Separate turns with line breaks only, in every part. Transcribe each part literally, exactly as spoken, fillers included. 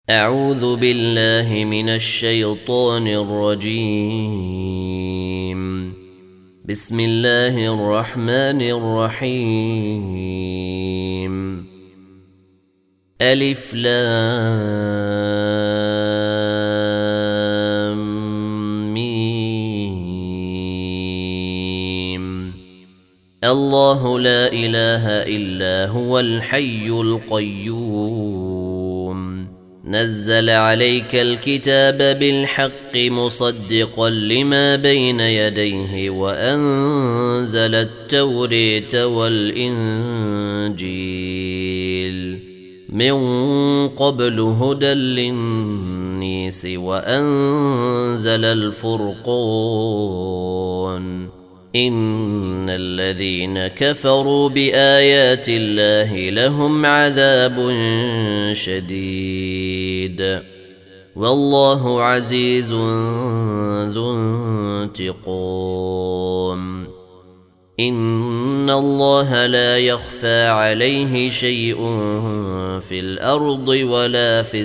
أعوذ بالله من الشيطان الرجيم. بسم الله الرحمن الرحيم. ألف لام ميم. الله لا إله إلا هو الحي القيوم. نزل عليك الكتاب بالحق مصدقا لما بين يديه وأنزل التوريت والإنجيل من قبل هدى للناس وأنزل الفرقان. إن الذين كفروا بآيات الله لهم عذاب شديد والله عزيز ذو انتقام. إن الله لا يخفى عليه شيء في الأرض ولا في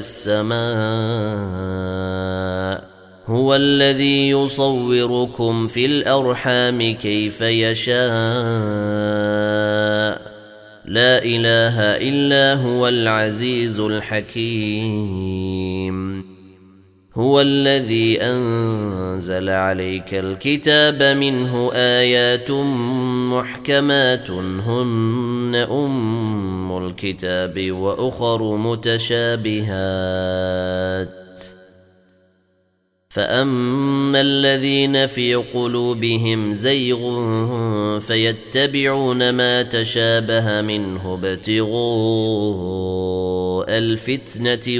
السماء. هو الذي يصوركم في الأرحام كيف يشاء. لا إله إلا هو العزيز الحكيم. هو الذي أنزل عليك الكتاب منه آيات محكمات هن أم الكتاب وأخر متشابهات. فأما الذين في قلوبهم زيغ فيتبعون ما تشابه منه ابتغاء الفتنة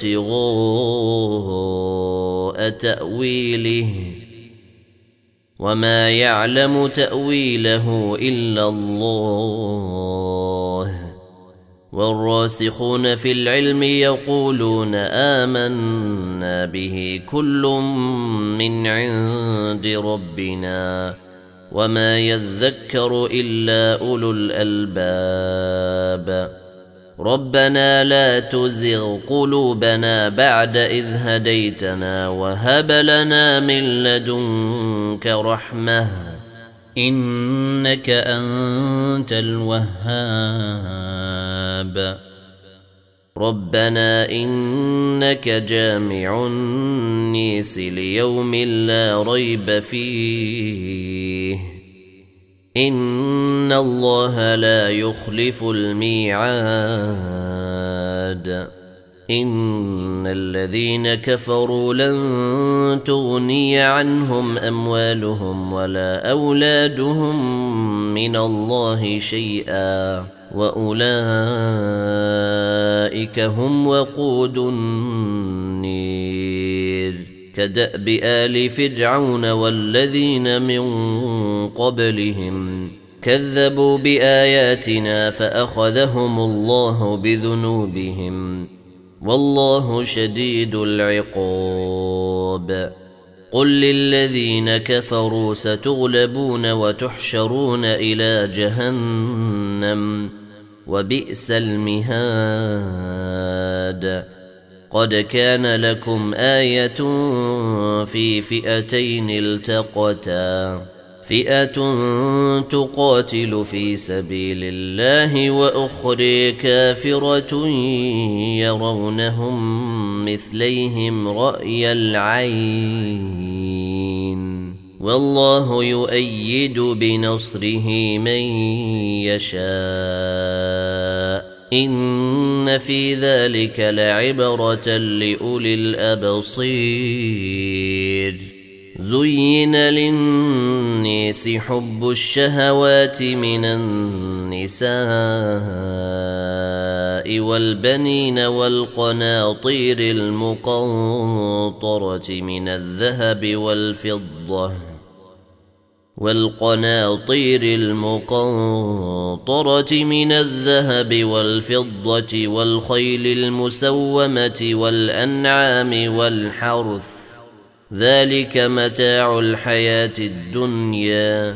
وابتغاء تأويله وما يعلم تأويله إلا الله. والراسخون في العلم يقولون آمنا به كل من عند ربنا وما يذكر إلا أولو الألباب. ربنا لا تزغ قلوبنا بعد إذ هديتنا وهب لنا من لدنك رحمة إنك أنت الوهاب. ربنا إنك جامع الناس ليوم لا ريب فيه إن الله لا يخلف الميعاد. إن الذين كفروا لن تغني عنهم أموالهم ولا أولادهم من الله شيئا وأولئك هم وقود النير. كدأب آل فرعون والذين من قبلهم كذبوا بآياتنا فأخذهم الله بذنوبهم والله شديد العقاب. قل للذين كفروا ستغلبون وتحشرون إلى جهنم وبئس المهاد. قد كان لكم آية في فئتين التقتا فئة تقاتل في سبيل الله وأخرى كافرة يرونهم مثليهم رأي العين والله يؤيد بنصره من يشاء. إن في ذلك لعبرة لأولي الأبصير. زين للناس حب الشهوات من النساء والبنين والقناطير المقنطرة من الذهب والفضة والقناطير المقنطرة من الذهب والفضة والخيل المسومة والأنعام والحرث ذلك متاع الحياة الدنيا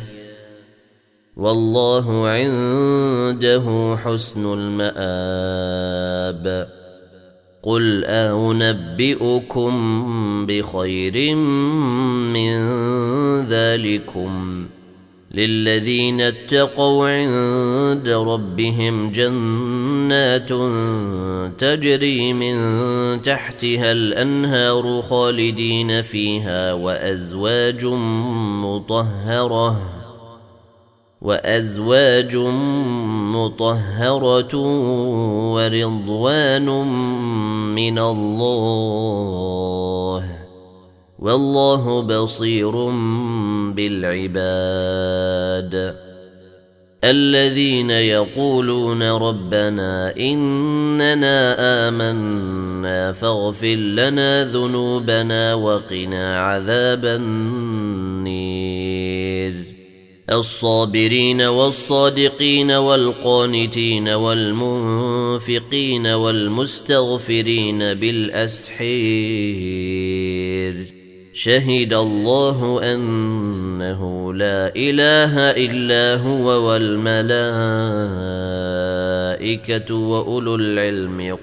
والله عنده حسن المآب. قل أنبئكم بخير من ذلكم للذين اتقوا عند ربهم جنات تجري من تحتها الأنهار خالدين فيها وأزواج مطهرة وأزواج مطهرة ورضوان من الله والله بصير بالعباد الذين يقولون ربنا إننا آمنا فاغفر لنا ذنوبنا وقنا عذاب النير الصابرين والصادقين والقانتين والمنفقين والمستغفرين بالأسحير شهد الله أنه لا إله إلا هو والملائكة وأولو العلم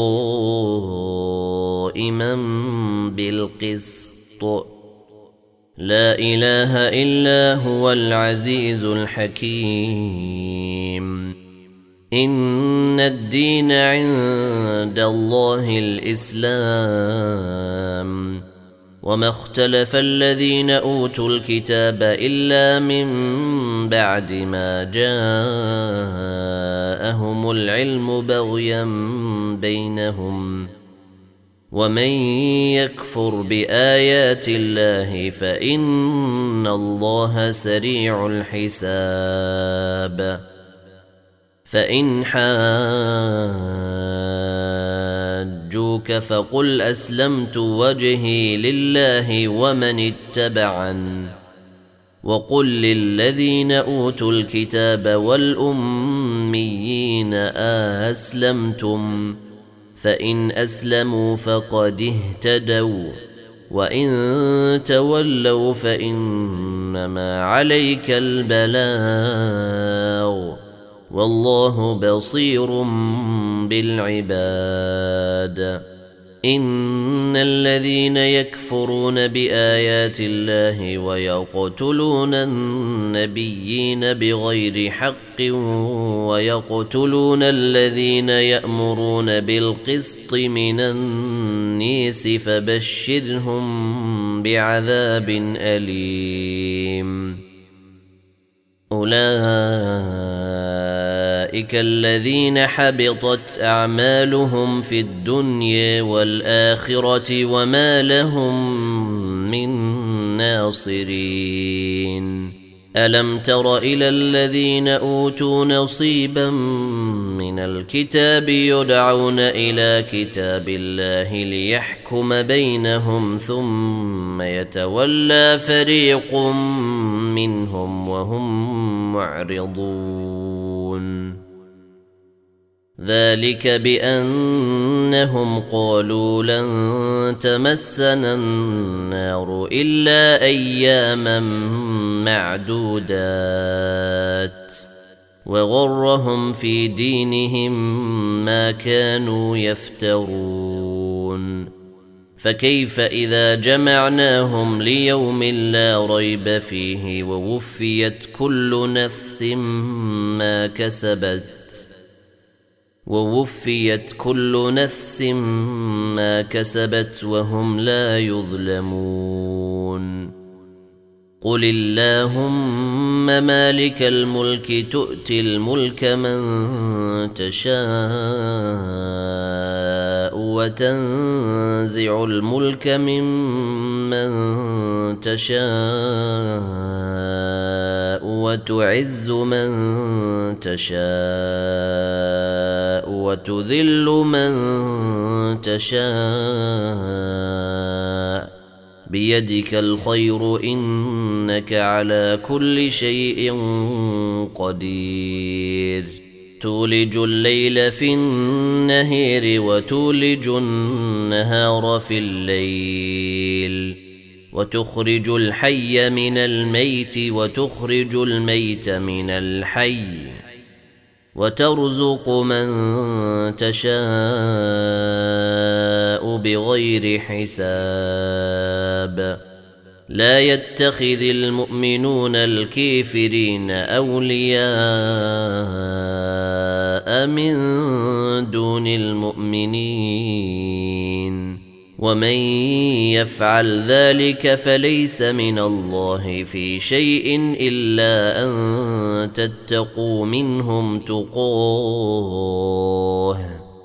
قائما بالقسط لا إله إلا هو العزيز الحكيم إن الدين عند الله الإسلام وما اختلف الذين أوتوا الكتاب إلا من بعد ما جاءهم العلم بغيا بينهم ومن يكفر بآيات الله فإن الله سريع الحساب فإن حاجوك فقل أسلمت وجهي لله ومن اتبعن وقل للذين أوتوا الكتاب والأميين أسلمتم فإن أسلموا فقد اهتدوا وإن تولوا فإنما عليك البلاغ والله بصير بالعباد إن الذين يكفرون بآيات الله ويقتلون النبيين بغير حق ويقتلون الذين يأمرون بالقسط من الناس فبشرهم بعذاب أليم أولئك الذين حبطت أعمالهم في الدنيا والآخرة وما لهم من ناصرين ألم تر إلى الذين أوتوا نصيبا من الكتاب يدعون إلى كتاب الله ليحكم بينهم ثم يتولى فريق منهم وهم معرضون ذلك بأنهم قالوا لن تمسنا النار إلا أياما معدودات وغرهم في دينهم ما كانوا يفترون فكيف إذا جمعناهم ليوم لا ريب فيه ووفيت كل نفس ما كسبت ووفيت كل نفس ما كسبت وهم لا يظلمون قل اللهم مالك الملك تؤتي الملك من تشاء وتنزع الملك ممن تشاء وتعز من تشاء وتذل من تشاء بيدك الخير إنك على كل شيء قدير تولج الليل في النهار وتولج النهار في الليل وتخرج الحي من الميت وتخرج الميت من الحي وترزق من تشاء بغير حساب لا يتخذ المؤمنون الكافرين أولياء من دون المؤمنين ومن يفعل ذلك فليس من الله في شيء إلا أن تتقوا منهم تقاه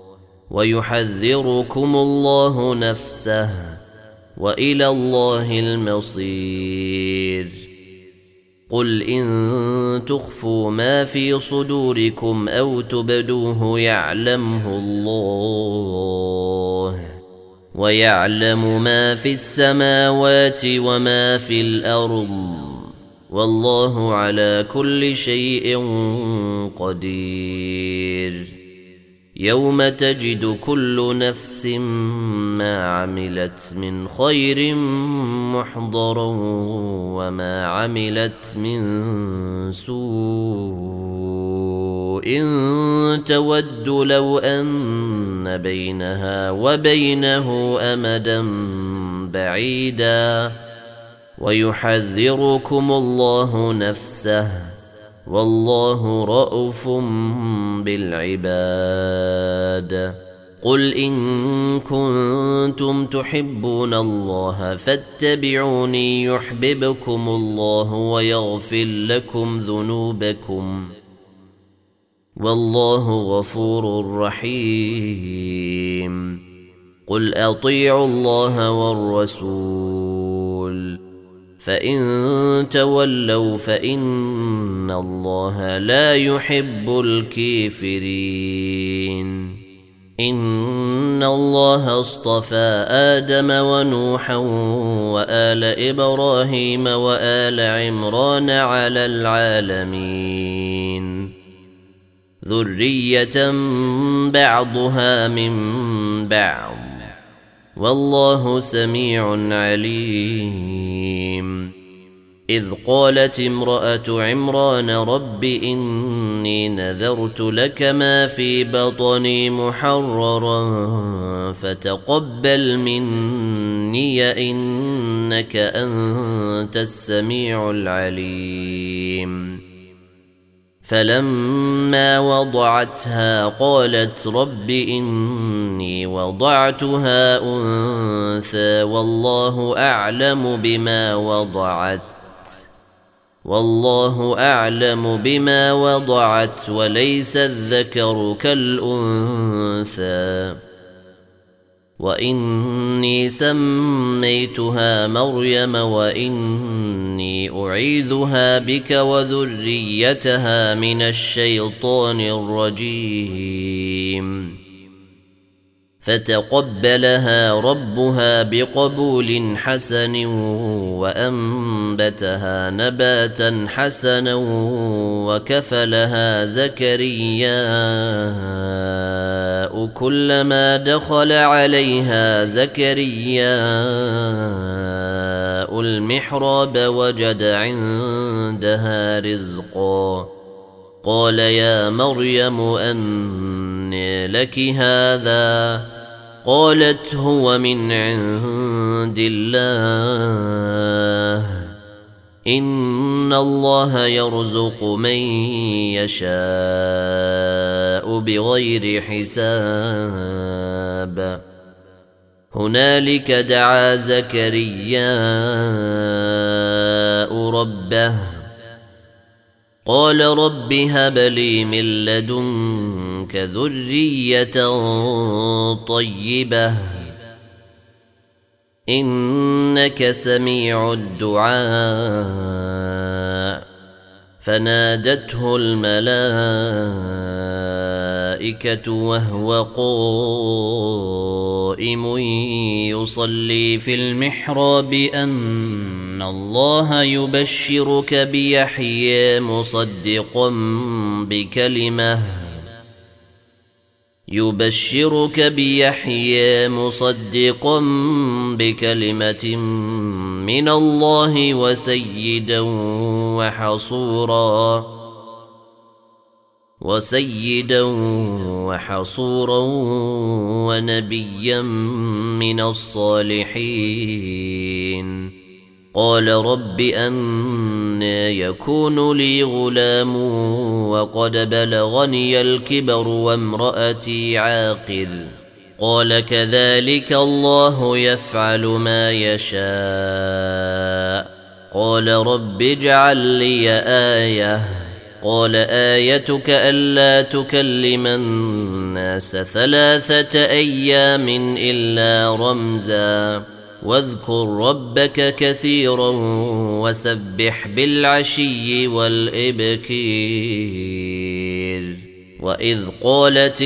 ويحذركم الله نفسه وإلى الله المصير قل إن تخفوا ما في صدوركم أو تبدوه يعلمه الله ويعلم ما في السماوات وما في الأرض والله على كل شيء قدير يوم تجد كل نفس ما عملت من خير محضرا وما عملت من سوء تود لو أن بينها وبينه أمدا بعيدا ويحذركم الله نفسه والله رءوف بالعباد قل إن كنتم تحبون الله فاتبعوني يحببكم الله ويغفر لكم ذنوبكم والله غفور رحيم قل أطيعوا الله والرسول فإن تولوا فإن الله لا يحب الكافرين إن الله اصطفى آدم ونوحا وآل إبراهيم وآل عمران على العالمين ذرية بعضها من بعض والله سميع عليم إذ قالت امرأة عمران رب إني نذرت لك ما في بطني محررا فتقبل مني إنك أنت السميع العليم فلما وضعتها قالت رب إني وضعتها أنثى والله أعلم بما وضعت والله أعلم بما وضعت وليس الذكر كالأنثى وإني سميتها مريم وإني أعيذها بك وذريتها من الشيطان الرجيم فتقبلها ربها بقبول حسن وأنبتها نباتا حسنا وكفلها زكرياء كلما دخل عليها زكرياء المحراب وجد عندها رزقا قال يا مريم أنى لك هذا قالت هو من عند الله إن الله يرزق من يشاء بغير حساب هنالك دعا زكرياء ربه قال رب هب لي من لدنك ذرية طيبة إنك سميع الدعاء فنادته الملائكة وهو قائم يصلي في المحراب أن الله يبشرك بيحيى مصدقا بكلمة يبشرك بيحيى مصدقا بكلمة من الله وسيدا وحصورا وسيدا وحصورا ونبيا من الصالحين. قال رب أنى يكون لي غلام وقد بلغني الكبر وامرأتي عاقر. قال كذلك الله يفعل ما يشاء. قال رب اجعل لي آية. قال آيتك ألا تكلم الناس ثلاثة أيام إلا رمزا واذكر ربك كثيرا وسبح بالعشي والإبكير. وإذ قالت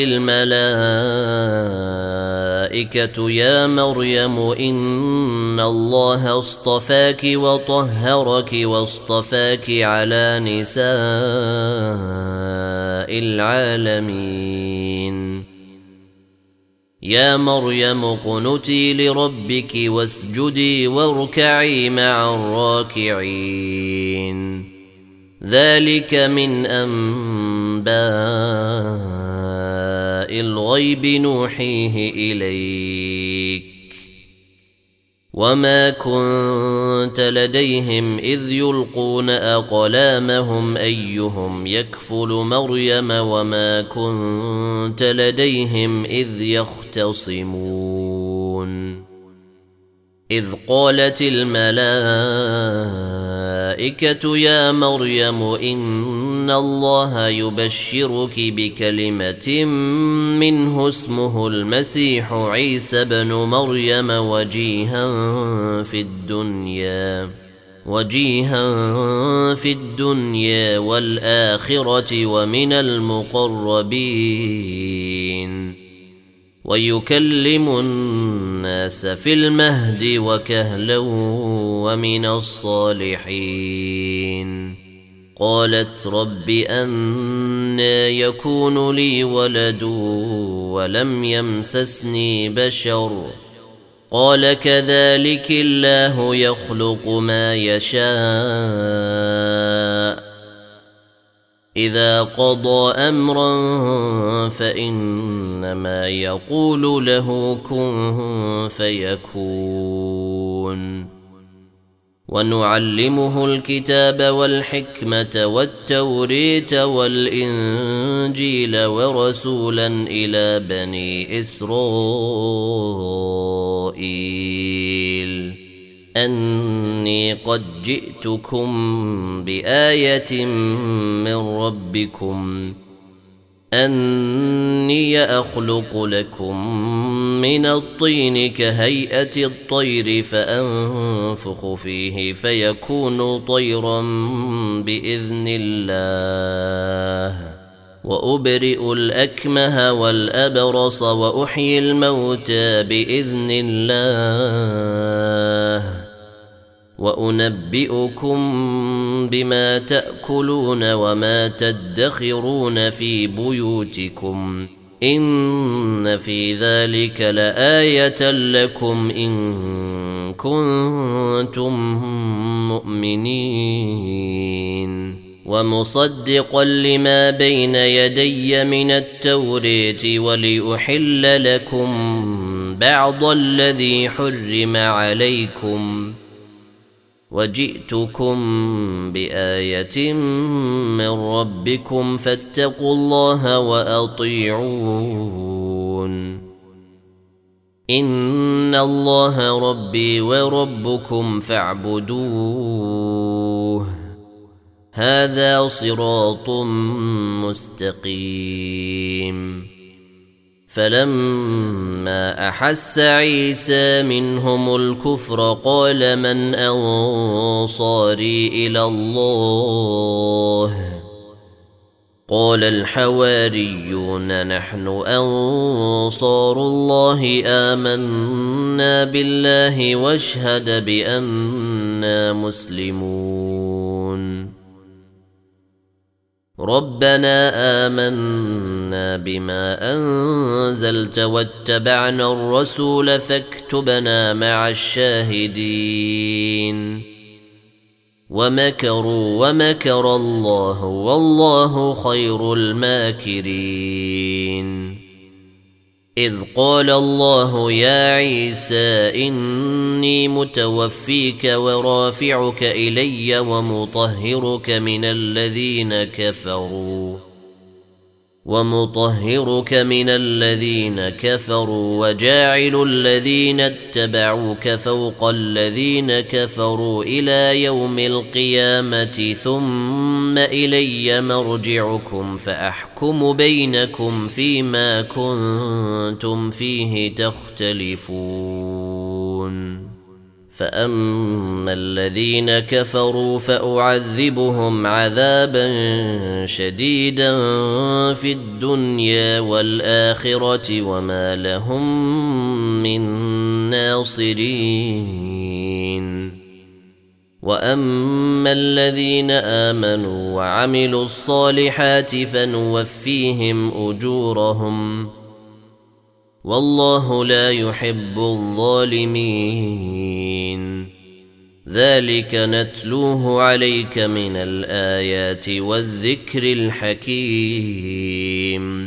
الملائكة يا مريم إن الله اصطفاك وطهرك واصطفاك على نساء العالمين. يا مريم اقنتي لربك واسجدي واركعي مع الراكعين. ذلك من أنباء الغيب نوحيه إليك وما كنت لديهم إذ يلقون أقلامهم أيهم يكفل مريم وما كنت لديهم إذ يختصمون. إذ قالت الملائكة يا مريم إن الله يبشرك بكلمة منه اسمه المسيح عيسى بن مريم وجيها في الدنيا وجيها في الدنيا والآخرة ومن المقربين ويكلم الناس في المهد وكهلا ومن الصالحين. قالت رب أنى يكون لي ولد ولم يمسسني بشر. قال كذلك الله يخلق ما يشاء إذا قضى أمرا فإنما يقول له كن فيكون. ونعلمه الكتاب والحكمة والتوريت والإنجيل ورسولا إلى بني إسرائيل أني قد جئتكم بآية من ربكم أني أخلق لكم من الطين كهيئة الطير فأنفخ فيه فيكون طيرا بإذن الله وأبرئ الأكمه والأبرص وأحيي الموتى بإذن الله وأنبئكم بما تأكلون وما تدخرون في بيوتكم إن في ذلك لآية لكم إن كنتم مؤمنين. ومصدقا لما بين يدي من التوريت ولأحل لكم بعض الذي حرم عليكم وجئتكم بآية من ربكم فاتقوا الله وأطيعون. إن الله ربي وربكم فاعبدوه هذا صراط مستقيم. فلما أحس عيسى منهم الكفر قال من أنصاري إلى الله قال الحواريون نحن أنصار الله آمنا بالله واشهد بأننا مسلمون. ربنا آمنا بما أنزلت واتبعنا الرسول فاكتبنا مع الشاهدين. ومكروا ومكر الله والله خير الماكرين. إذ قال الله يا عيسى إني متوفيك ورافعك إلي ومطهرك من الذين كفروا ومطهرك من الذين كفروا وجاعل الذين اتبعوك فوق الذين كفروا إلى يوم القيامة ثم إلي مرجعكم فأحكم بينكم فيما كنتم فيه تختلفون. فأما الذين كفروا فأعذبهم عذابا شديدا في الدنيا والآخرة وما لهم من ناصرين. وأما الذين آمنوا وعملوا الصالحات فنوفيهم أجورهم والله لا يحب الظالمين. ذلك نتلوه عليك من الآيات والذكر الحكيم.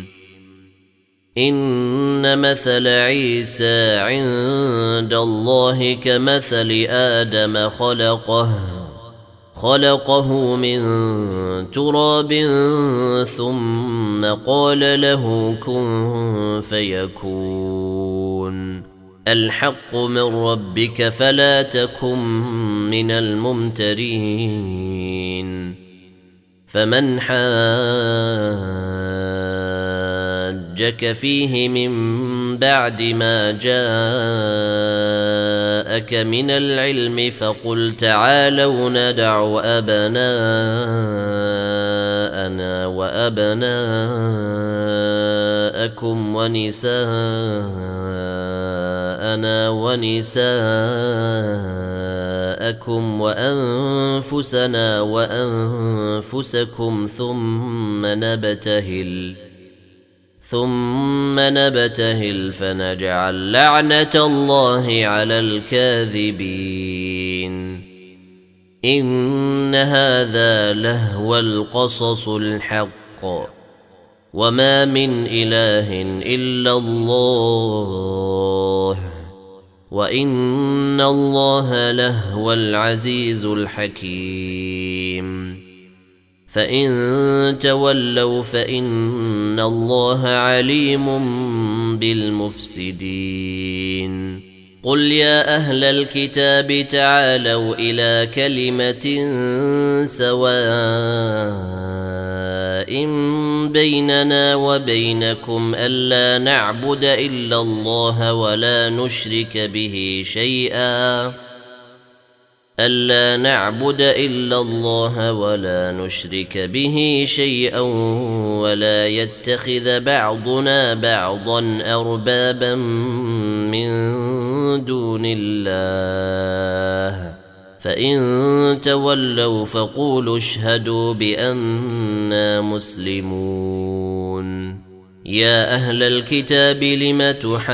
إن مثل عيسى عند الله كمثل آدم خلقه خلقه من تراب ثم قال له كن فيكون. الحق من ربك فلا تكن من الممترين. فمن حاجك فيه من بعد ما جاءك من العلم فقل تعالوا ندع أبناءنا وأبناءكم ونساءنا ونساءكم وأنفسنا وأنفسكم ثم نبتهل ثم نبتهل فنجعل لعنة الله على الكاذبين. إن هذا لهو القصص الحق وما من إله إلا الله وإن الله لهو العزيز الحكيم. فإن تولوا فإن الله عليم بالمفسدين. قل يا أهل الكتاب تعالوا إلى كلمة سواء بيننا وبينكم ألا نعبد إلا الله ولا نشرك به شيئا ألا نعبد إلا الله ولا نشرك به شيئا ولا يتخذ بعضنا بعضا أربابا من دون الله. فإن تولوا فقولوا اشهدوا بأننا مسلمون. يا أهل الكتاب لم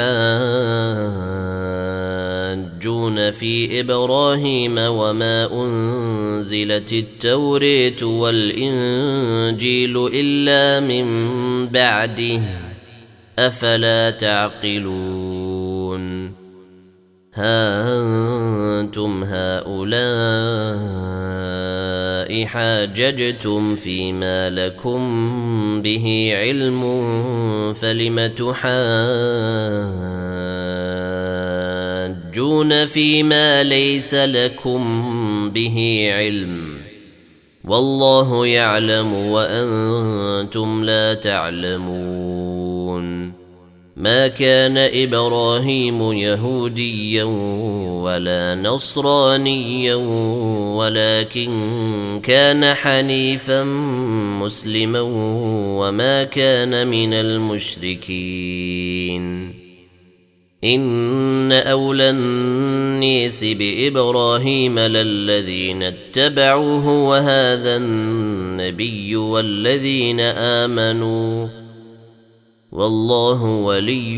تحاجون في إبراهيم وما أنزلت التوراة والإنجيل إلا من بعده أفلا تعقلون. ها أنتم هؤلاء حاججتم فيما لكم به علم فلم تحاجون فيما ليس لكم به علم والله يعلم وأنتم لا تعلمون. ما كان إبراهيم يهوديا ولا نصرانيا ولكن كان حنيفا مسلما وما كان من المشركين. إن أولى الناس بإبراهيم للذين اتبعوه وهذا النبي والذين آمنوا والله ولي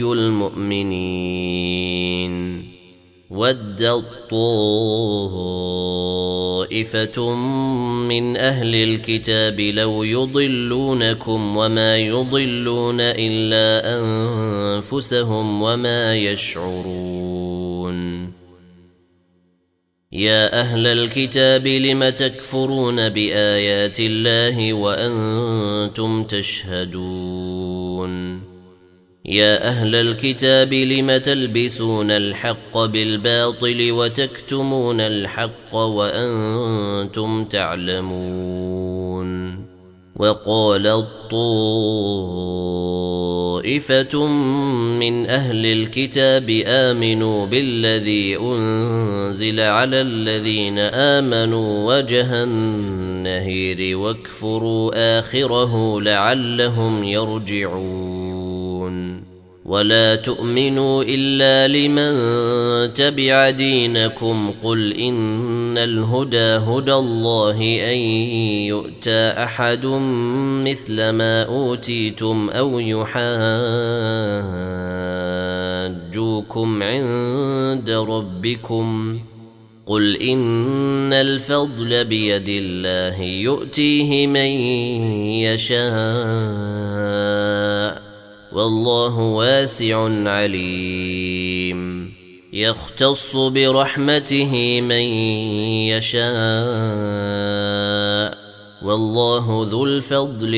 المؤمنين. ودت طائفة طائفة من أهل الكتاب لو يضلونكم وما يضلون إلا أنفسهم وما يشعرون يا أهل الكتاب لم تكفرون بآيات الله وأنتم تشهدون يا أهل الكتاب لم تلبسون الحق بالباطل وتكتمون الحق وأنتم تعلمون وقال طائفة من أهل الكتاب آمنوا بالذي أنزل على الذين آمنوا وجه النهير واكفروا آخره لعلهم يرجعون ولا تؤمنوا إلا لمن تبع دينكم قل إن الهدى هدى الله أن يؤتى أحد مثل ما أوتيتم أو يحاجوكم عند ربكم قل إن الفضل بيد الله يؤتيه من يشاء والله واسع عليم يختص برحمته من يشاء والله ذو الفضل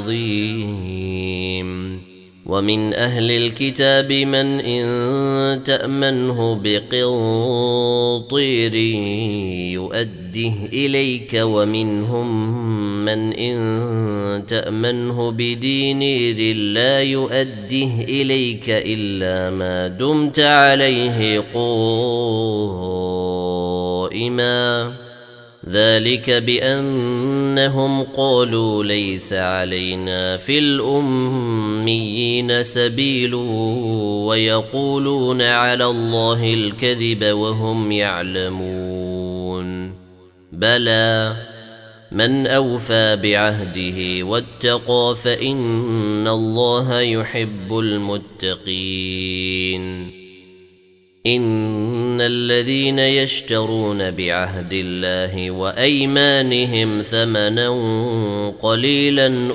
العظيم ومن أهل الكتاب من إن تأمنه بقنطير يؤده إليك ومنهم من إن تأمنه بدينير لا يؤده إليك إلا ما دمت عليه قائما ذلك بأنهم قالوا ليس علينا في الأميين سبيل ويقولون على الله الكذب وهم يعلمون بلى من أوفى بعهده واتقى فإن الله يحب المتقين إن الذين يشترون بعهد الله وأيمانهم ثمنا قليلا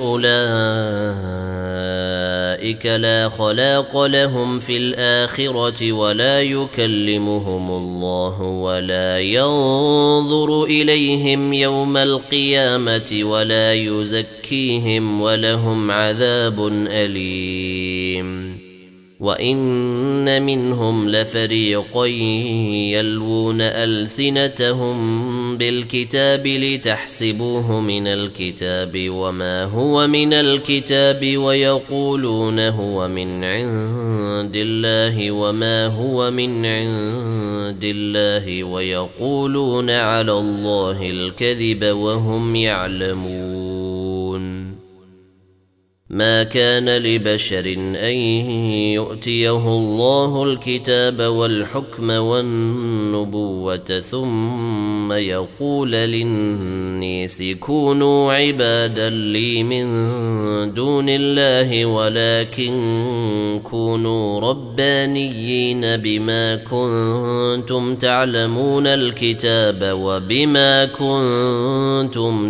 أولئك لا خلاق لهم في الآخرة ولا يكلمهم الله ولا ينظر إليهم يوم القيامة ولا يزكيهم ولهم عذاب أليم وإن منهم لفريقا يلوون ألسنتهم بالكتاب لتحسبوه من الكتاب وما هو من الكتاب ويقولون هو من عند الله وما هو من عند الله ويقولون على الله الكذب وهم يعلمون ما كان لبشر أن يؤتيه الله الكتاب والحكم والنبوة ثم يقول للناس كونوا عبادا لي من دون الله ولكن كونوا ربانيين بما كنتم تعلمون الكتاب وبما كنتم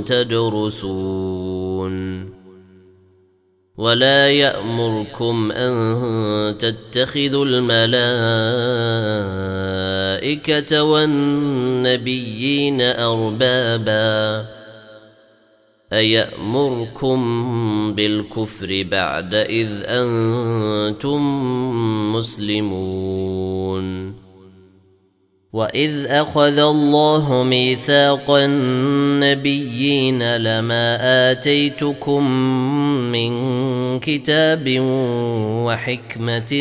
تدرسون ولا يأمركم أن تتخذوا الملائكة والنبيين أربابا أيأمركم بالكفر بعد إذ أنتم مسلمون وإذ أخذ الله ميثاق النبيين لما آتيتكم من كتاب وحكمة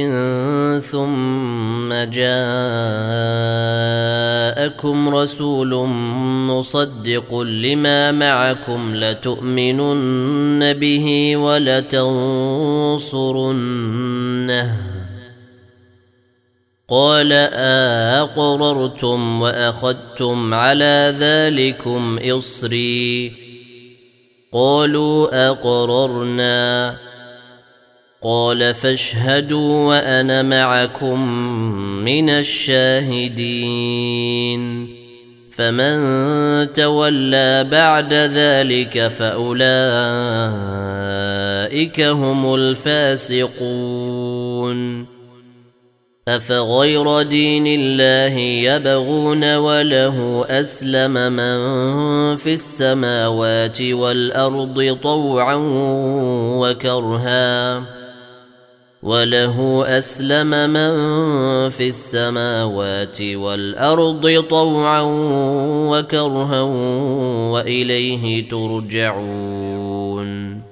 ثم جاءكم رسول مصدق لما معكم لتؤمنن به ولتنصرنه قال أقررتم وأخذتم على ذلكم إصري قالوا أقررنا قال فاشهدوا وأنا معكم من الشاهدين فمن تولى بعد ذلك فأولئك هم الفاسقون. أفغير دين الله يبغون وله أسلم من في السماوات والأرض طوعا وكرها وله أسلم من في السماوات والأرض طوعا وكرها وإليه ترجعون.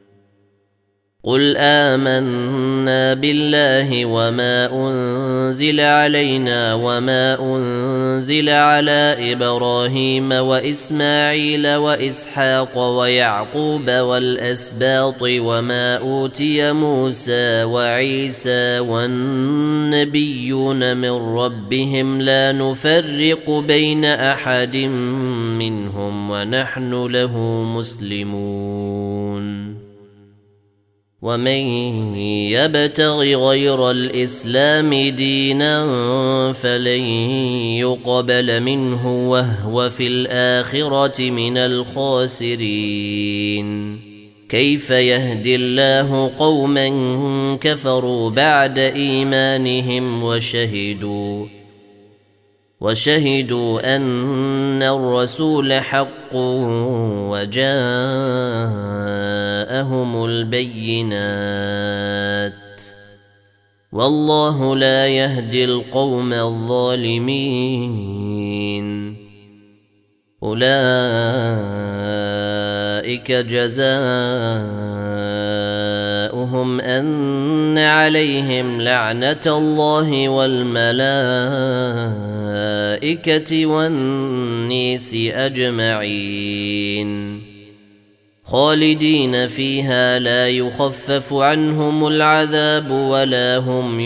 قل آمنا بالله وما أنزل علينا وما أنزل على إبراهيم وإسماعيل وإسحاق ويعقوب والأسباط وما أوتي موسى وعيسى والنبيون من ربهم لا نفرق بين أحد منهم ونحن له مسلمون. ومن يبتغ غير الإسلام دينا فلن يقبل منه وهو في الآخرة من الخاسرين. كيف يهدي الله قوما كفروا بعد إيمانهم وشهدوا وشهدوا أن الرسول حق وجاءهم البينات والله لا يهدي القوم الظالمين. أولئك جزاؤهم أن عليهم لعنة الله والملائكة والناس أجمعين خالدين فيها لا يخفف عنهم العذاب ولا هم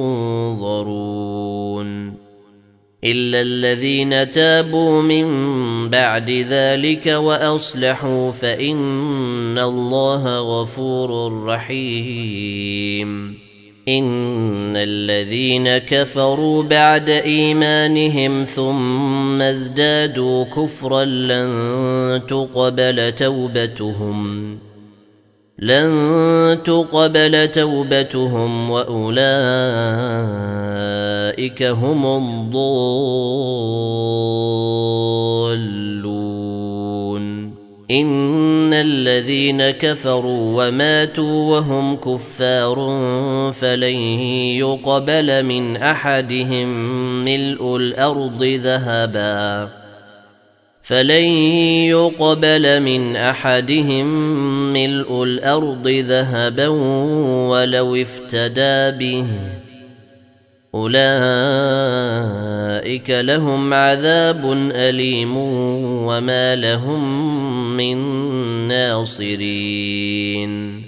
ينظرون إلا الذين تابوا من بعد ذلك وأصلحوا فإن الله غفور رحيم. إن الذين كفروا بعد إيمانهم ثم ازدادوا كفرا لن تقبل توبتهم لن تقبل توبتهم وأولئك هم الضالون. إن الذين كفروا وماتوا وهم كفار فلن يقبل من أحدهم ملء الأرض ذهبا فلن يقبل من أحدهم ملء الأرض ذهبا ولو افتدى به أولئك لهم عذاب أليم وما لهم من ناصرين.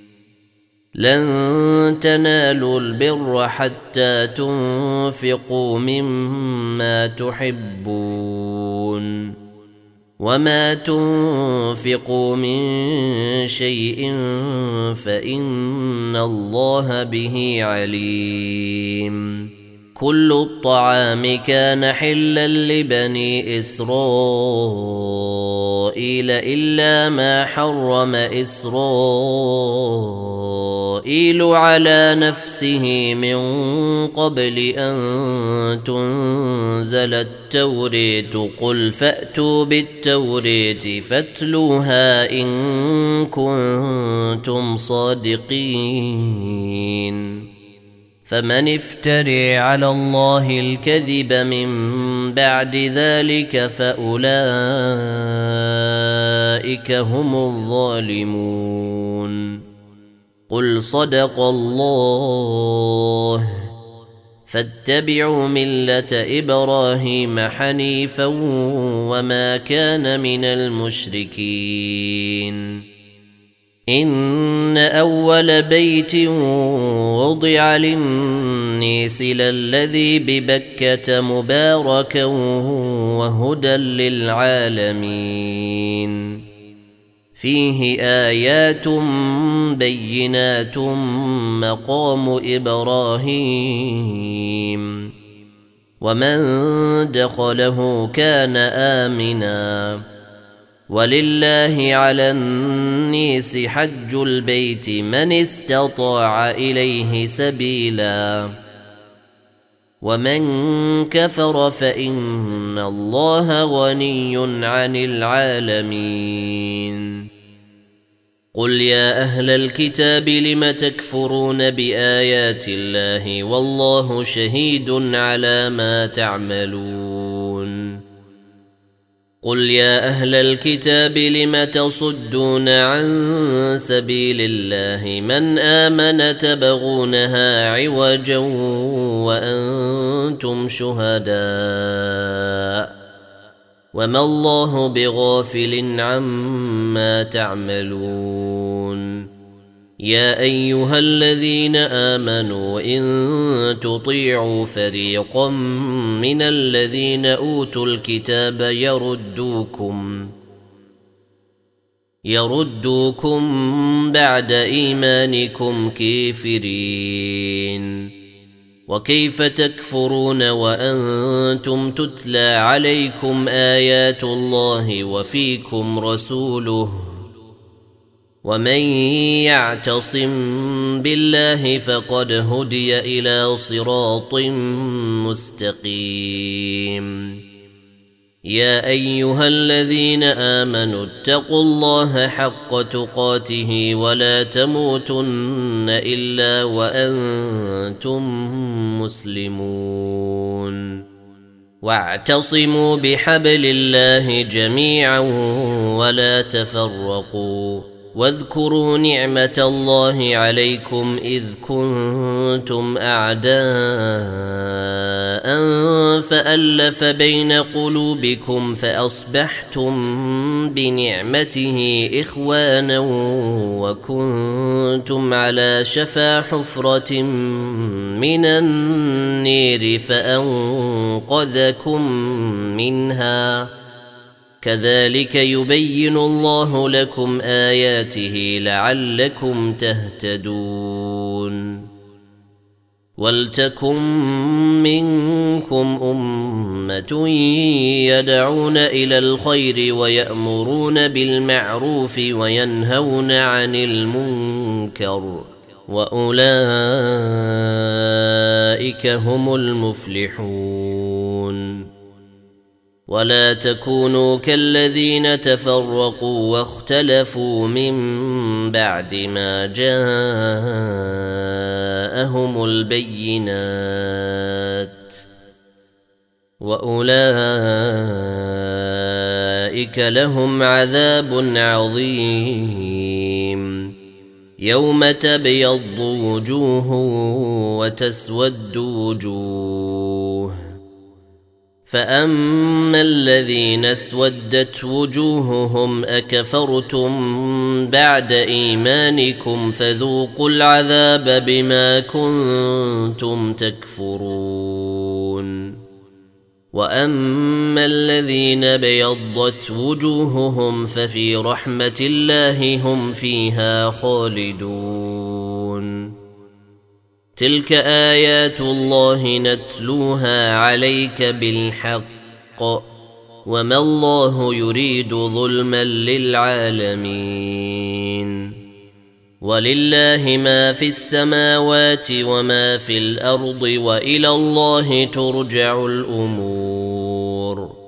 لن تنالوا البر حتى تنفقوا مما تحبون وما تنفقوا من شيء فإن الله به عليم. كل الطعام كان حلا لبني إسرائيل إلا ما حرم إسرائيل على نفسه من قبل أن تنزل التوراة قل فأتوا بالتوراة فاتلوها إن كنتم صادقين. فمن افتري على الله الكذب من بعد ذلك فأولئك هم الظالمون. قل صدق الله فاتبعوا ملة إبراهيم حنيفا وما كان من المشركين. إن أول بيت وضع للناس للذي ببكة مباركا وهدى للعالمين فيه آيات بينات مقام إبراهيم ومن دخله كان آمنا ولله على الناس حج البيت من استطاع إليه سبيلا ومن كفر فإن الله غني عن العالمين قل يا أهل الكتاب لم تكفرون بآيات الله والله شهيد على ما تعملون قل يا أهل الكتاب لم تصدون عن سبيل الله من آمن تبغونها عوجا وأنتم شهداء وما الله بغافل عما تعملون يا أيها الذين آمنوا إن تطيعوا فريقا من الذين أوتوا الكتاب يردوكم يردوكم بعد إيمانكم كافرين وكيف تكفرون وأنتم تتلى عليكم آيات الله وفيكم رسوله ومن يعتصم بالله فقد هدي إلى صراط مستقيم يا أيها الذين آمنوا اتقوا الله حق تقاته ولا تموتن إلا وأنتم مسلمون واعتصموا بحبل الله جميعا ولا تفرقوا واذكروا نعمة الله عليكم إذ كنتم أعداء فألف بين قلوبكم فأصبحتم بنعمته إخوانا وكنتم على شفا حفرة من النير فأنقذكم منها كذلك يبين الله لكم آياته لعلكم تهتدون ولتكن منكم أمة يدعون إلى الخير ويأمرون بالمعروف وينهون عن المنكر وأولئك هم المفلحون ولا تكونوا كالذين تفرقوا واختلفوا من بعد ما جاءهم البينات وأولئك لهم عذاب عظيم يوم تبيض وجوه وتسود وجوه فأما الذين اسودت وجوههم أكفرتم بعد إيمانكم فذوقوا العذاب بما كنتم تكفرون وأما الذين بيضت وجوههم ففي رحمة الله هم فيها خالدون تلك آيات الله نتلوها عليك بالحق وما الله يريد ظلما للعالمين ولله ما في السماوات وما في الأرض وإلى الله ترجع الأمور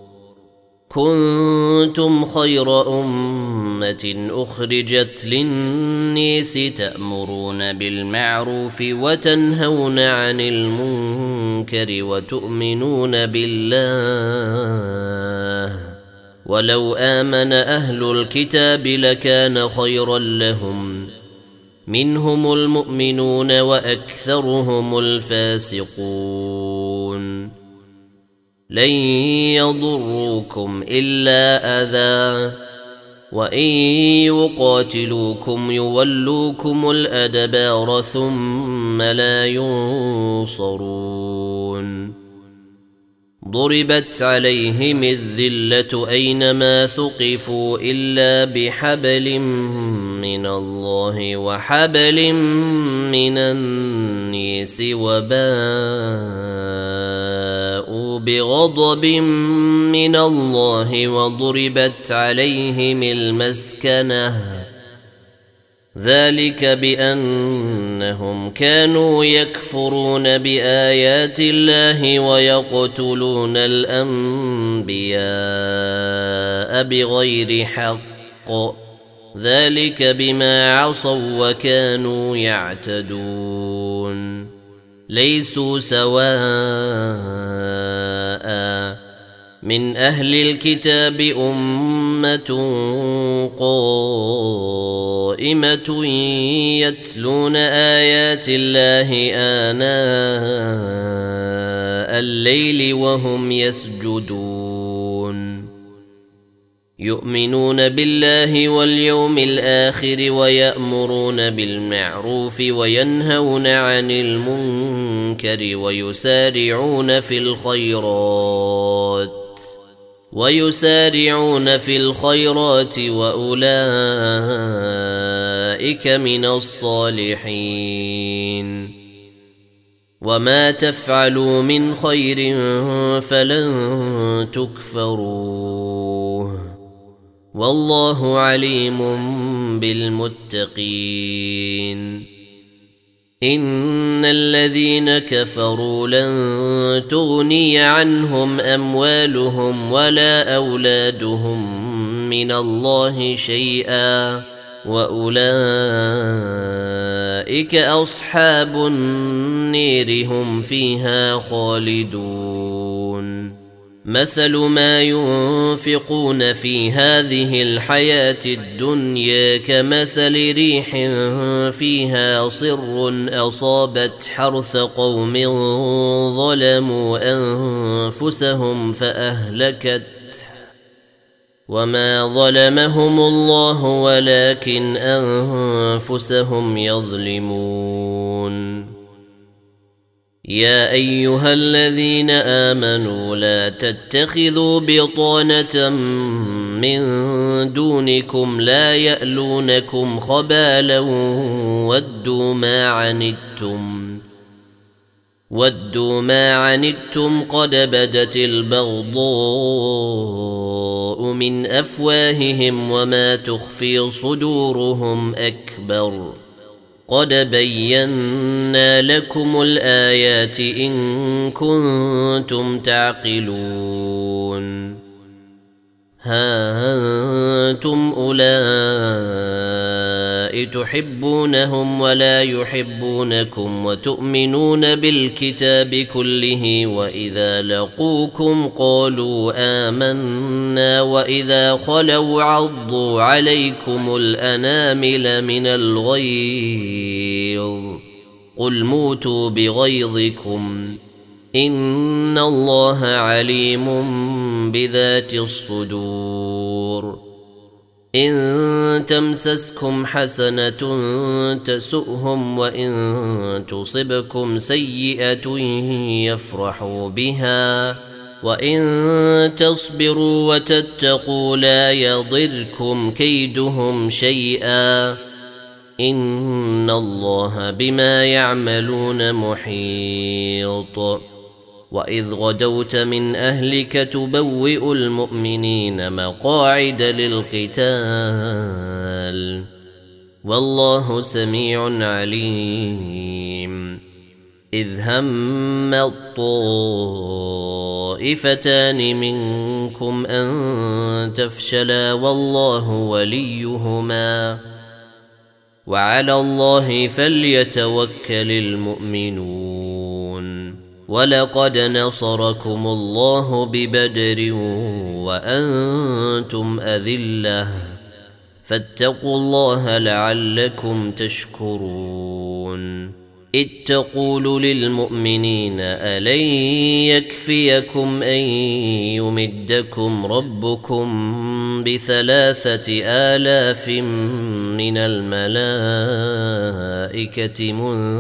كنتم خير أمة أخرجت للناس تأمرون بالمعروف وتنهون عن المنكر وتؤمنون بالله ولو آمن أهل الكتاب لكان خيرا لهم منهم المؤمنون وأكثرهم الفاسقون لن يضروكم إلا أذى وإن يقاتلوكم يولوكم الأدبار ثم لا ينصرون ضربت عليهم الذلة أينما ثقفوا إلا بحبل من الله وحبل من الناس وباءوا بغضب من الله وضربت عليهم المسكنة ذلك بأنهم كانوا يكفرون بآيات الله ويقتلون الأنبياء بغير حق ذلك بما عصوا وكانوا يعتدون ليسوا سواء من أهل الكتاب أمة قائمة يتلون آيات الله آناء الليل وهم يسجدون يؤمنون بالله واليوم الآخر ويأمرون بالمعروف وينهون عن المنكر ويسارعون في الخيرات ويسارعون في الخيرات وأولئك من الصالحين وما تفعلوا من خير فلن تكفروه والله عليم بالمتقين إن الذين كفروا لن تغني عنهم أموالهم ولا أولادهم من الله شيئا وأولئك أصحاب النير هم فيها خالدون مثل ما ينفقون في هذه الحياة الدنيا كمثل ريح فيها صر أصابت حرث قوم ظلموا أنفسهم فأهلكت وما ظلمهم الله ولكن أنفسهم يظلمون يا أيها الذين آمنوا لا تتخذوا بطانة من دونكم لا يألونكم خبالا ودوا ما عنتم ودوا ما عنتم قد بدت البغضاء من أفواههم وما تخفي صدورهم أكبر قد بينا لكم الآيات إن كنتم تعقلون ها أنتم أولئك تحبونهم ولا يحبونكم وتؤمنون بالكتاب كله وإذا لقوكم قالوا آمنا وإذا خلوا عضوا عليكم الأنامل من الغيظ قل موتوا بغيظكم إن الله عليم بذات الصدور إن تمسسكم حسنة تسؤهم وإن تصبكم سيئة يفرحوا بها وإن تصبروا وتتقوا لا يضركم كيدهم شيئا إن الله بما يعملون محيط وإذ غدوت من أهلك تبوئ المؤمنين مقاعد للقتال والله سميع عليم إذ هم الطائفتان منكم أن تفشلا والله وليهما وعلى الله فليتوكل المؤمنون ولقد نصركم الله ببدر وأنتم أذلة فاتقوا الله لعلكم تشكرون إذ تقول للمؤمنين ألن يكفيكم أن يمدكم ربكم بثلاثة آلاف من الملائكة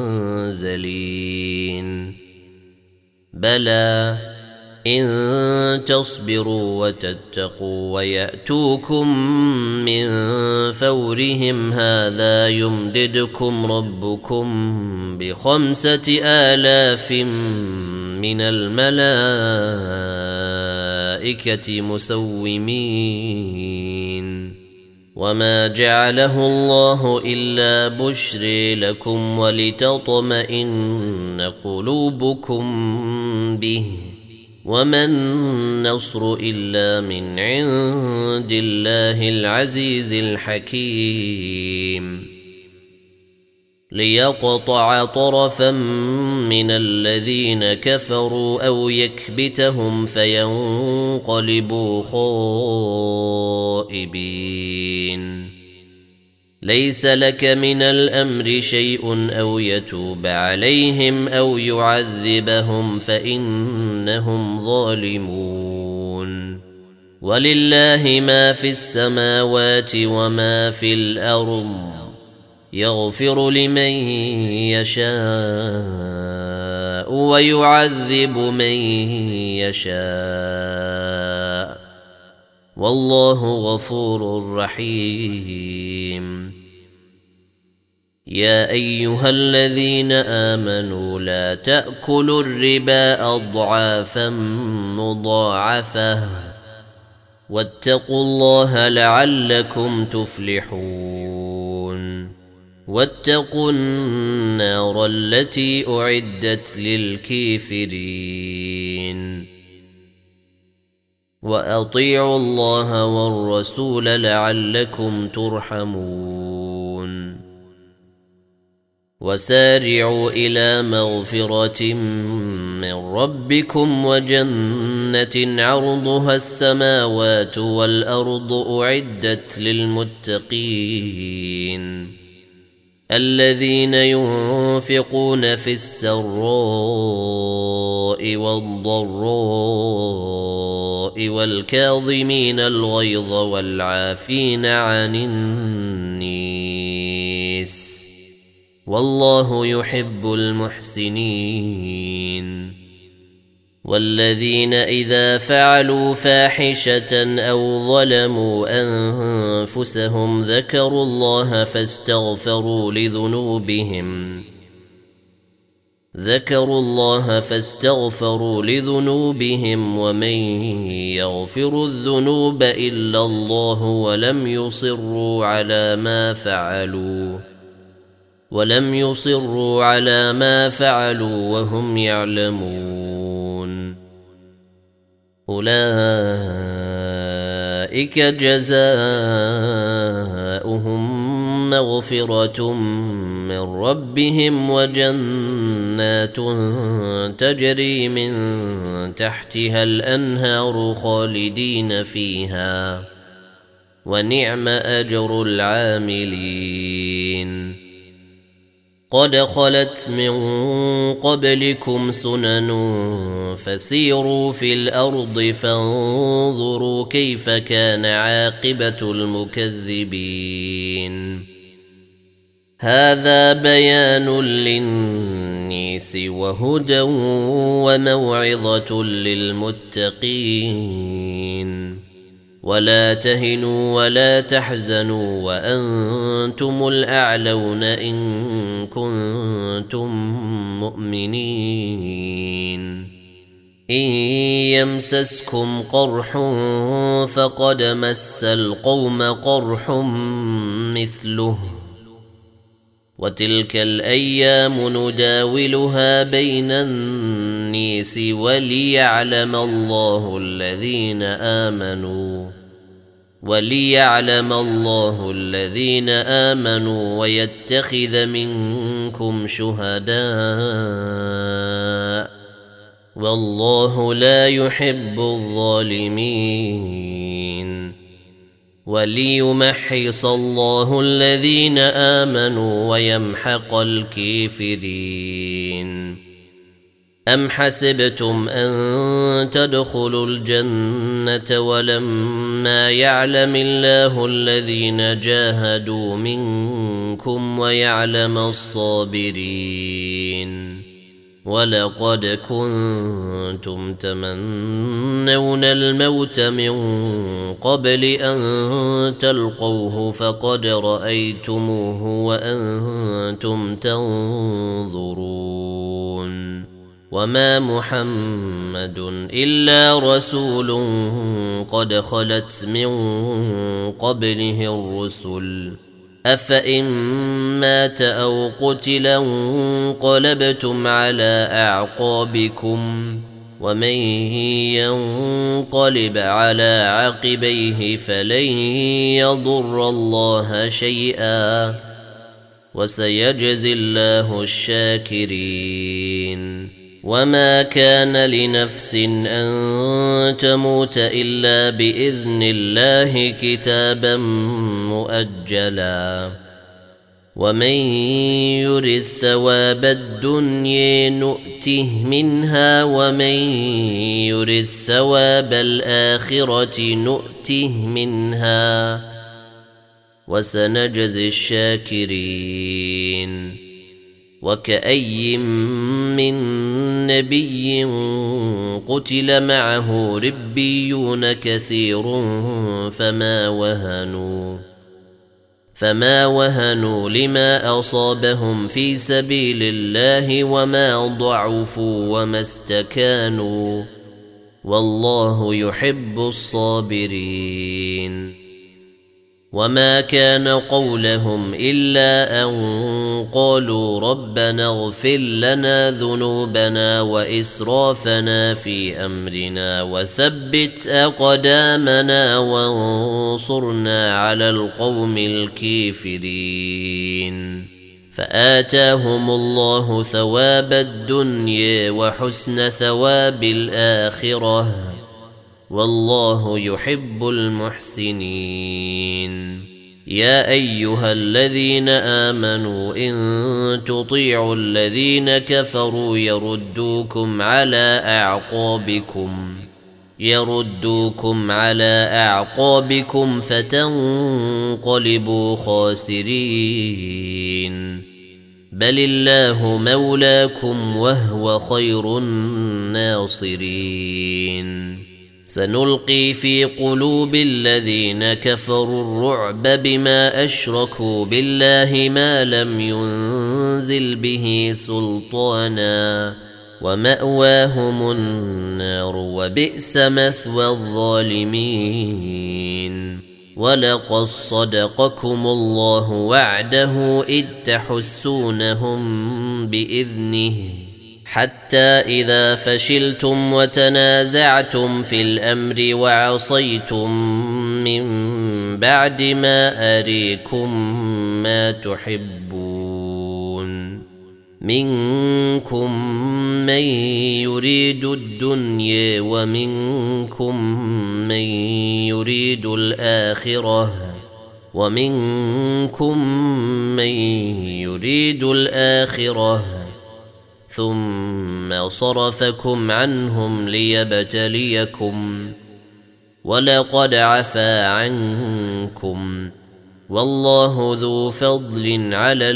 منزلين بلى إن تصبروا وتتقوا ويأتوكم من فورهم هذا يمددكم ربكم بخمسة آلاف من الملائكة مسومين وما جعله الله إلا بشرى لكم ولتطمئن قلوبكم به وما النصر إلا من عند الله العزيز الحكيم ليقطع طرفا من الذين كفروا أو يكبتهم فينقلبوا خائبين ليس لك من الأمر شيء أو يتوب عليهم أو يعذبهم فإنهم ظالمون ولله ما في السماوات وما في الأرض يغفر لمن يشاء ويعذب من يشاء والله غفور رحيم يا أيها الذين آمنوا لا تأكلوا الربا أضعافا مضاعفة واتقوا الله لعلكم تفلحون واتقوا النار التي أعدت للكافرين وأطيعوا الله والرسول لعلكم ترحمون وسارعوا إلى مغفرة من ربكم وجنة عرضها السماوات والأرض أعدت للمتقين الذين ينفقون في السراء والضراء والكاظمين الغيظ والعافين عن الناس والله يحب المحسنين والذين إذا فعلوا فاحشة أو ظلموا أنفسهم ذكروا الله فاستغفروا لذنوبهم ذكروا الله فاستغفروا لذنوبهم ومن يغفر الذنوب إلا الله ولم يصروا على ما فعلوا ولم يصروا على ما فعلوا وهم يعلمون أولئك جزاؤهم مغفرة من ربهم وجنات تجري من تحتها الأنهار خالدين فيها ونعم أجر العاملين قد خلت من قبلكم سنن فسيروا في الأرض فانظروا كيف كان عاقبة المكذبين هذا بيان للناس وهدى وموعظة للمتقين ولا تهنوا ولا تحزنوا وأنتم الأعلون إن كنتم مؤمنين إن يمسسكم قرح فقد مس القوم قرح مثله وتلك الأيام نداولها بين الناس وليعلم الله الذين آمنوا وليعلم الله الذين آمنوا ويتخذ منكم شهداء والله لا يحب الظالمين وليمحص الله الذين آمنوا ويمحق الكافرين أم حسبتم أن تدخلوا الجنة ولما يعلم الله الذين جاهدوا منكم ويعلم الصابرين ولقد كنتم تمنون الموت من قبل أن تلقوه فقد رأيتموه وأنتم تنظرون وما محمد إلا رسول قد خلت من قبله الرسل أفإن مات أو قتلا انقلبتم على أعقابكم ومن ينقلب على عقبيه فلن يضر الله شيئا وسيجزي الله الشاكرين وما كان لنفس أن تموت إلا بإذن الله كتابا مؤجلا ومن يرد ثواب الدنيا نؤته منها ومن يرد ثواب الآخرة نؤته منها وسنجزي الشاكرين وكأي من نبي قتل معه ربيون كثير فما وهنوا فما وهنوا لما أصابهم في سبيل الله وما ضعفوا وما استكانوا والله يحب الصابرين وما كان قولهم إلا أن قالوا ربنا اغفر لنا ذنوبنا وإسرافنا في أمرنا وثبت أقدامنا وانصرنا على القوم الكافرين فآتاهم الله ثواب الدنيا وحسن ثواب الآخرة والله يحب المحسنين يا أيها الذين آمنوا إن تطيعوا الذين كفروا يردوكم على أعقابكم يردوكم على أعقابكم فتنقلبوا خاسرين بل الله مولاكم وهو خير الناصرين سنلقي في قلوب الذين كفروا الرعب بما أشركوا بالله ما لم ينزل به سلطانا ومأواهم النار وبئس مثوى الظالمين ولقد صدقكم الله وعده إذ تحسونهم بإذنه حتى إذا فشلتم وتنازعتم في الأمر وعصيتم من بعد ما أريكم ما تحبون منكم من يريد الدنيا ومنكم من يريد الآخرة ومنكم من يريد الآخرة ثم صرفكم عنهم ليبتليكم ولقد عفا عنكم والله ذو فضل على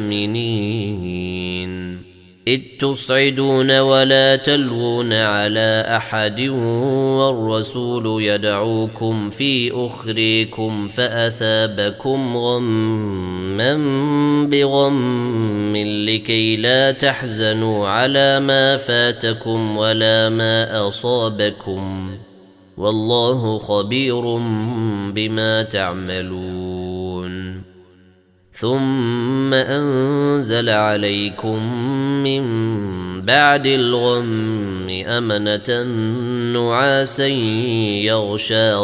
المؤمنين إذ تصعدون ولا تلوون على أحد والرسول يدعوكم في أخريكم فأثابكم غما بغم لكي لا تحزنوا على ما فاتكم ولا ما أصابكم والله خبير بما تعملون ثم أنزل عليكم من بعد الغم أمنة نعاسا يغشى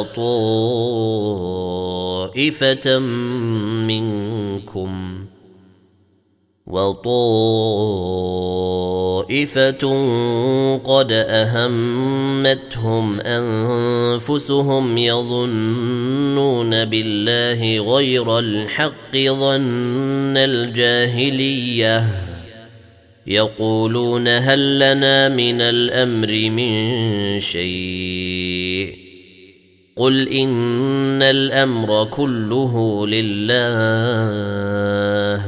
طائفة منكم وطائفة قد أهمتهم أنفسهم يظنون بالله غير الحق ظن الجاهلية يقولون هل لنا من الأمر من شيء قل إن الأمر كله لله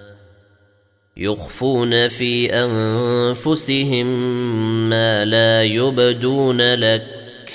يخفون في أنفسهم ما لا يبدون لك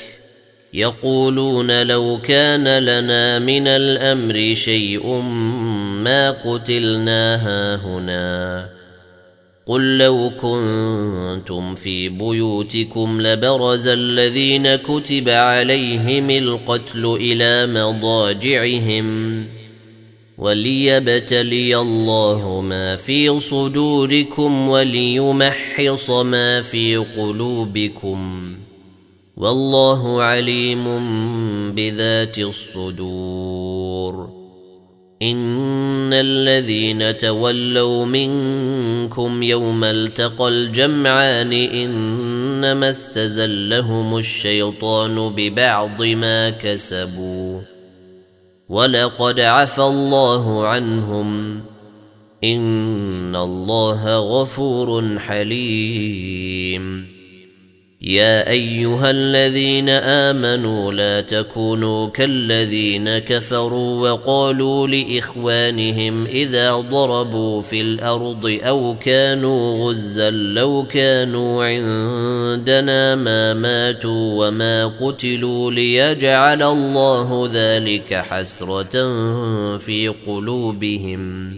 يقولون لو كان لنا من الأمر شيء ما قتلنا هاهنا قل لو كنتم في بيوتكم لبرز الذين كتب عليهم القتل إلى مضاجعهم وليبتلي الله ما في صدوركم وليمحص ما في قلوبكم والله عليم بذات الصدور. إن الذين تولوا منكم يوم التقى الجمعان إنما استزلهم الشيطان ببعض ما كسبوا ولقد عفى الله عنهم إن الله غفور حليم. يا أيها الذين آمنوا لا تكونوا كالذين كفروا وقالوا لإخوانهم إذا ضربوا في الأرض أو كانوا غزا لو كانوا عندنا ما ماتوا وما قتلوا ليجعل الله ذلك حسرة في قلوبهم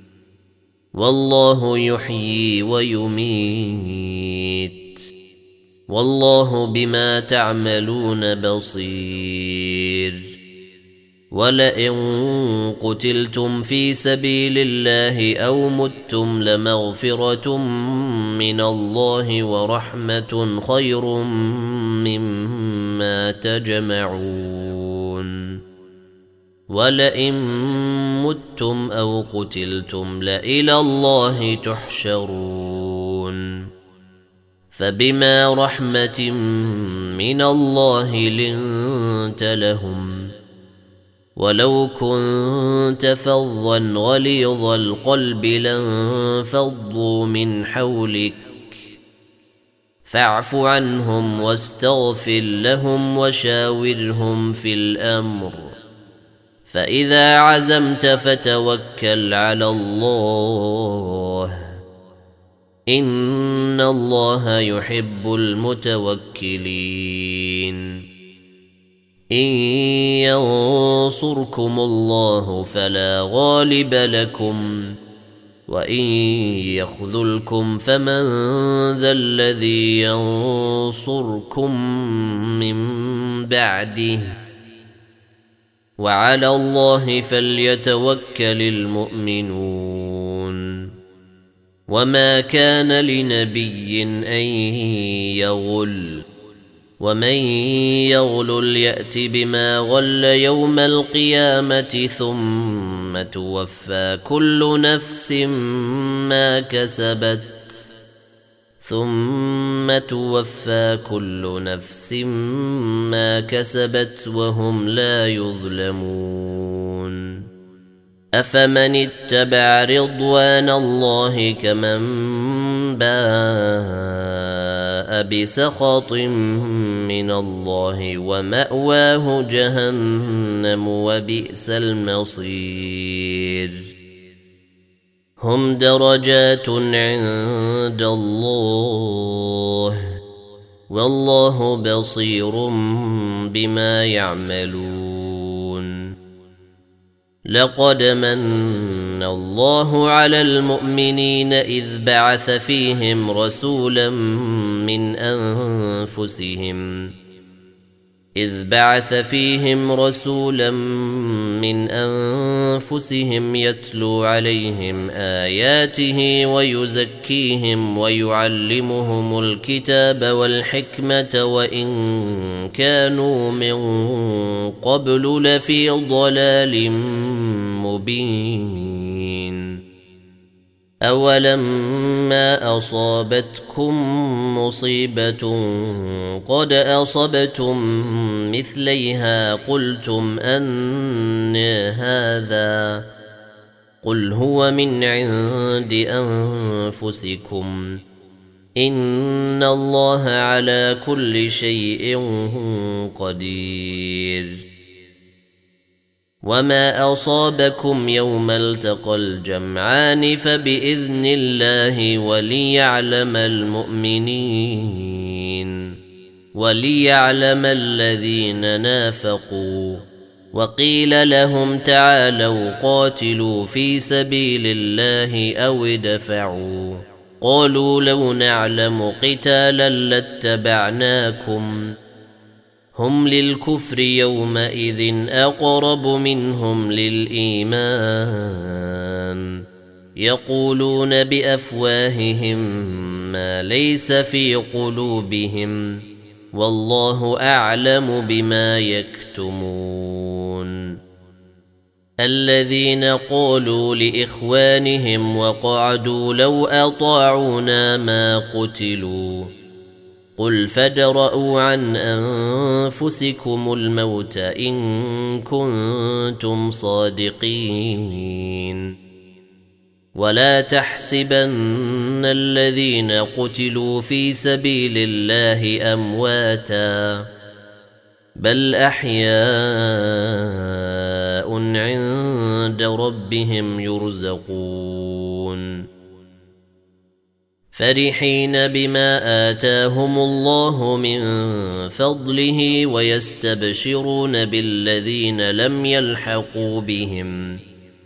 والله يحيي ويميت والله بما تعملون بصير. ولئن قتلتم في سبيل الله أو متم لمغفرة من الله ورحمة خير مما تجمعون. ولئن متم أو قتلتم لإلى الله تحشرون. فبما رحمة من الله لنت لهم ولو كنت فظا غليظ القلب لانفضوا من حولك فاعف عنهم واستغفر لهم وشاورهم في الأمر فإذا عزمت فتوكل على الله إن الله يحب المتوكلين. إن ينصركم الله فلا غالب لكم وإن يخذلكم فمن ذا الذي ينصركم من بعده وعلى الله فليتوكل المؤمنون. وما كان لنبي أن يغل ومن يغل يأت بما غل يوم القيامة ثم توفى كل نفس ما كسبت ثم توفى كل نفس ما كسبت وهم لا يظلمون. أفمن اتبع رضوان الله كمن باء بسخط من الله ومأواه جهنم وبئس المصير. هم درجات عند الله والله بصير بما يعملون. لقد من الله على المؤمنين إذ بعث فيهم رسولا من أنفسهم إذ بعث فيهم رسولا من أنفسهم يتلو عليهم آياته ويزكيهم ويعلمهم الكتاب والحكمة وإن كانوا من قبل لفي ضلال مبين. أولما أصابتكم مصيبة قد أصبتم مثليها قلتم أن هذا قل هو من عند أنفسكم إن الله على كل شيء قدير. وما أصابكم يوم التقى الجمعان فبإذن الله وليعلم المؤمنين وليعلم الذين نافقوا. وقيل لهم تعالوا قاتلوا في سبيل الله أو ادفعوا قالوا لو نعلم قتالا لاتبعناكم هم للكفر يومئذ أقرب منهم للإيمان يقولون بأفواههم ما ليس في قلوبهم والله أعلم بما يكتمون الذين قالوا لإخوانهم وقعدوا لو أطاعونا ما قتلوا قل فادرءوا عن أنفسكم الموت إن كنتم صادقين ولا تحسبن الذين قتلوا في سبيل الله أمواتا بل أحياء عند ربهم يرزقون فرحين بما آتاهم الله من فضله ويستبشرون بالذين لم يلحقوا بهم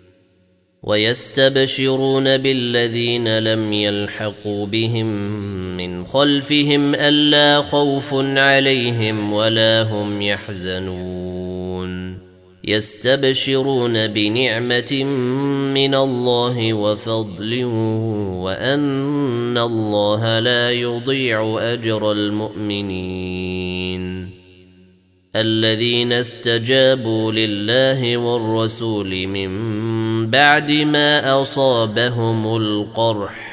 ويستبشرون بالذين لم يلحقوا بهم من خلفهم ألا خوف عليهم ولا هم يحزنون يستبشرون بنعمة من الله وفضل وأن الله لا يضيع أجر المؤمنين الذين استجابوا لله والرسول من بعد ما أصابهم القرح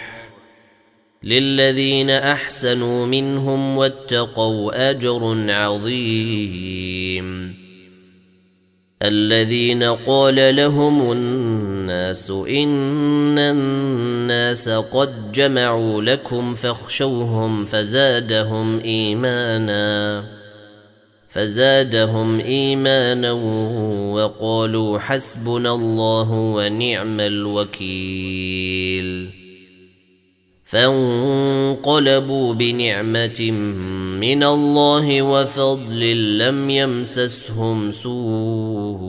للذين أحسنوا منهم واتقوا أجر عظيم الذين قال لهم الناس إن الناس قد جمعوا لكم فاخشوهم فزادهم إيمانا فزادهم إيمانا وقالوا حسبنا الله ونعم الوكيل فانقلبوا بنعمة من الله وفضل لم يمسسهم سوء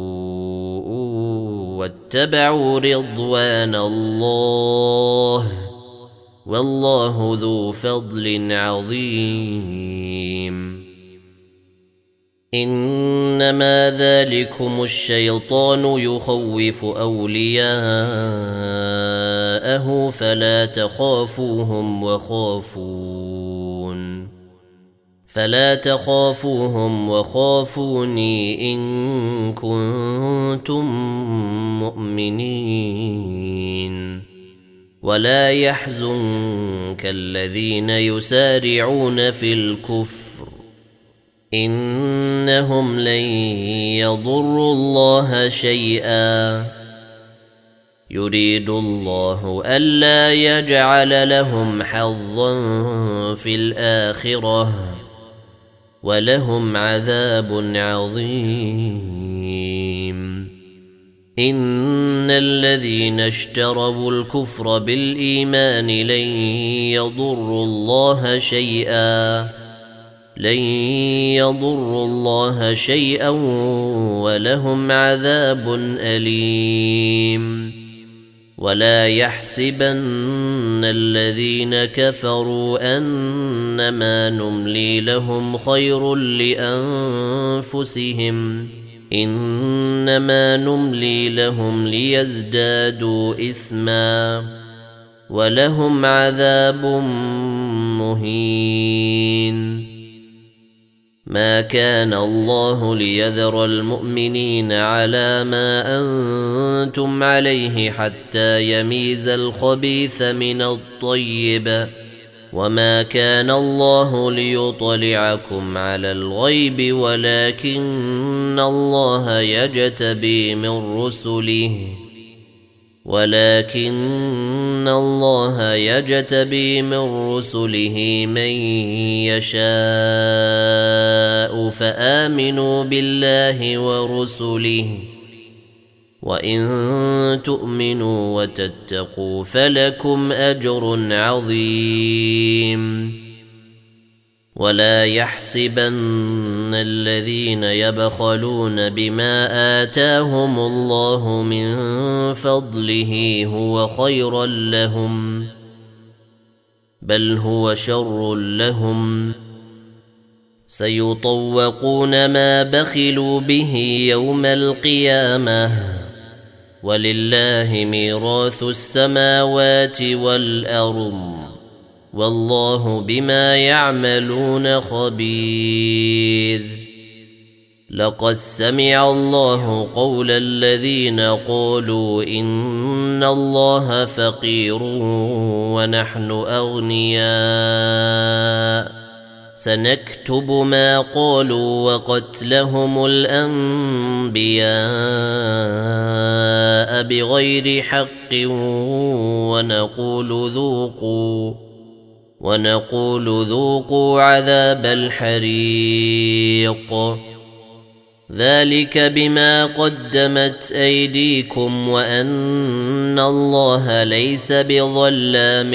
واتبعوا رضوان الله والله ذو فضل عظيم إنما ذلكم الشيطان يخوف أولياءه فلا تخافوهم وخافون فلا تخافوهم وخافوني إن كنتم مؤمنين ولا يحزنك الذين يسارعون في الكفر إنهم لن يضروا الله شيئا يريد الله ألا يجعل لهم حظا في الآخرة ولهم عذاب عظيم إن الذين اشتروا الكفر بالإيمان لن يضروا الله شيئا لن يضروا الله شيئا ولهم عذاب أليم ولا يحسبن الذين كفروا أنما نملي لهم خير لأنفسهم إنما نملي لهم ليزدادوا إثما ولهم عذاب مهين ما كان الله ليذر المؤمنين على ما أنتم عليه حتى يميز الخبيث من الطيب وما كان الله ليطلعكم على الغيب ولكن الله يجتبي من رسله ولكن الله يجتبي من رسله من يشاء فآمنوا بالله ورسله وإن تؤمنوا وتتقوا فلكم أجر عظيم ولا يحسبن الذين يبخلون بما آتاهم الله من فضله هو خيرا لهم بل هو شر لهم سيطوقون ما بخلوا به يوم القيامة ولله ميراث السماوات والأرض والله بما يعملون خبير لقد سمع الله قول الذين قالوا إن الله فقير ونحن أغنياء سنكتب ما قالوا وقتلهم الأنبياء بغير حق ونقول ذوقوا ونقول ذوقوا عذاب الحريق ذلك بما قدمت أيديكم وأن الله ليس بظلام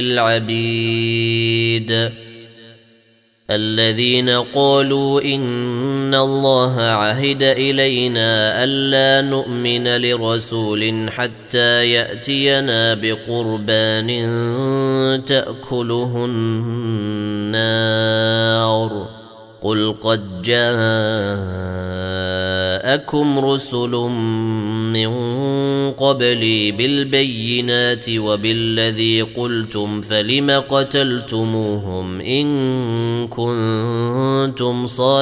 للعبيد الذين قالوا إن الله عهد إلينا ألا نؤمن لرسول حتى يأتينا بقربان تأكله النار قل قد جاءكم رسل من قبلي بالبينات وبالذي قلتم فلم قتلتموهم إن كنتم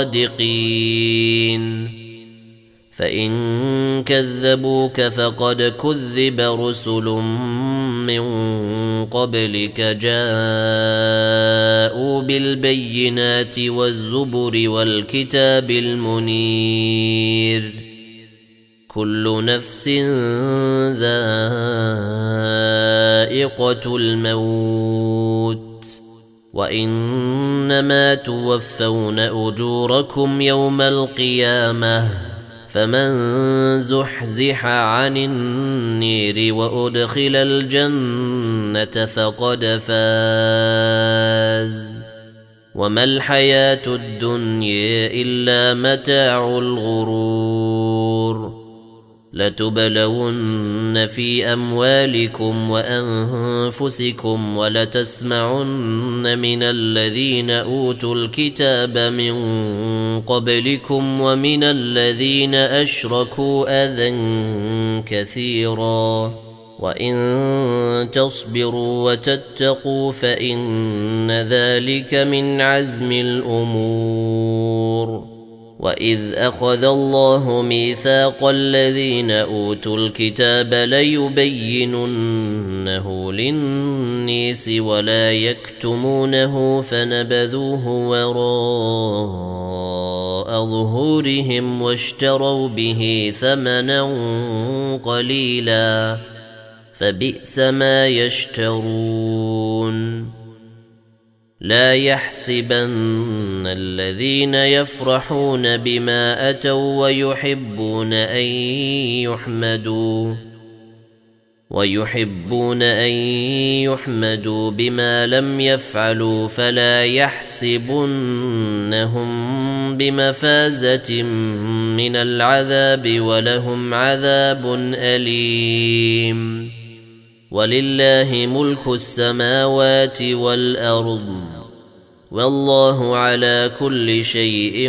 صادقين فإن كذبوك فقد كذب رسل من قبلك جاءوا بالبينات والزبر والكتاب المنير كل نفس ذائقة الموت وإنما توفون أجوركم يوم القيامة فمن زحزح عن النير وأدخل الجنة فقد فاز وما الحياة الدنيا إلا متاع الغرور لتبلون في أموالكم وأنفسكم ولتسمعن من الذين أوتوا الكتاب من قبلكم ومن الذين أشركوا أذى كثيرا وإن تصبروا وتتقوا فإن ذلك من عزم الأمور وإذ أخذ الله ميثاق الذين أوتوا الكتاب ليبيننه للناس ولا يكتمونه فنبذوه وراء ظهورهم واشتروا به ثمنا قليلا فبئس ما يشترون لا يحسبن الذين يفرحون بما أتوا ويحبون أن يحمدوا ويحبون أن يحمدوا بما لم يفعلوا فلا يحسبنهم بمفازة من العذاب ولهم عذاب أليم ولله ملك السماوات والأرض والله على كل شيء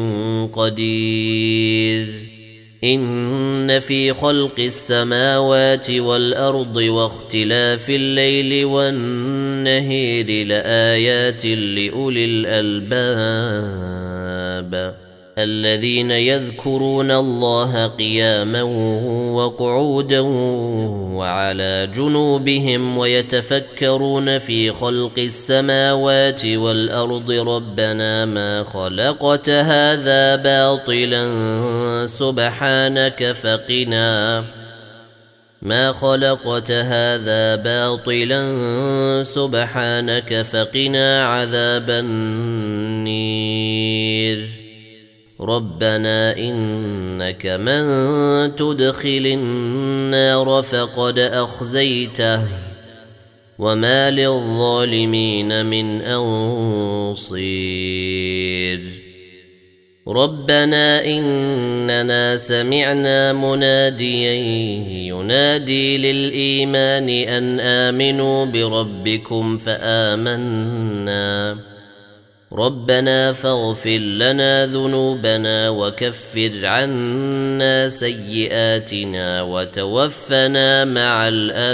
قدير إن في خلق السماوات والأرض واختلاف الليل والنهار لآيات لأولي الألباب الذين يذكرون الله قياما وقعودا وعلى جنوبهم ويتفكرون في خلق السماوات والأرض ربنا ما خلقت هذا باطلا سبحانك فقنا ما خلقت هذا باطلا سبحانك فقنا عذاب النير ربنا إنك من تدخل النار فقد أخزيته وما للظالمين من أنصير ربنا إننا سمعنا مناديا ينادي للإيمان أن آمنوا بربكم فآمنا ربنا فاغفر لنا ذنوبنا وكفر عنا سيئاتنا وتوفنا مع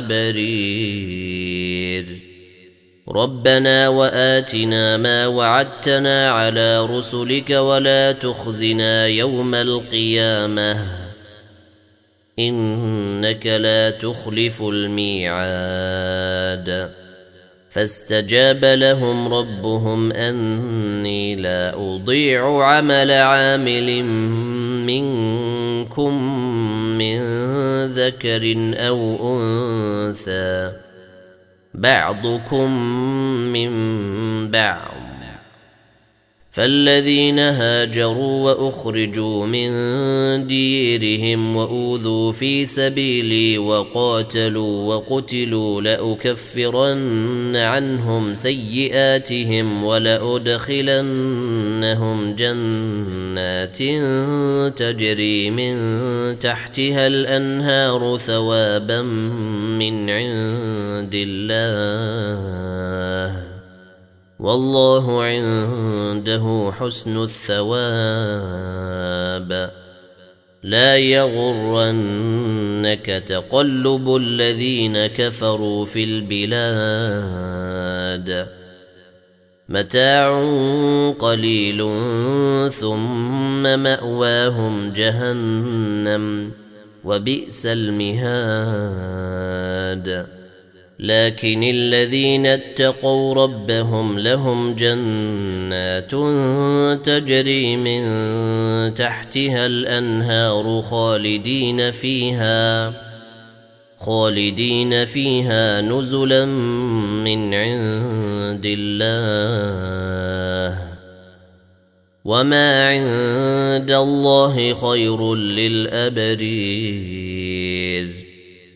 الأبرير ربنا وآتنا ما وعدتنا على رسلك ولا تخزنا يوم القيامة إنك لا تخلف الميعاد فاستجاب لهم ربهم أني لا أضيع عمل عامل منكم من ذكر أو أنثى بعضكم من بعض فالذين هاجروا وأخرجوا من ديرهم وأوذوا في سبيلي وقاتلوا وقتلوا لأكفرن عنهم سيئاتهم ولأدخلنهم جنات تجري من تحتها الأنهار ثوابا من عند الله والله عنده حسن الثواب لا يغرنك تقلب الذين كفروا في البلاد متاع قليل ثم مأواهم جهنم وبئس المهاد لكن الذين اتقوا ربهم لهم جنات تجري من تحتها الأنهار خالدين فيها خالدين فيها نزلا من عند الله وما عند الله خير للأبرير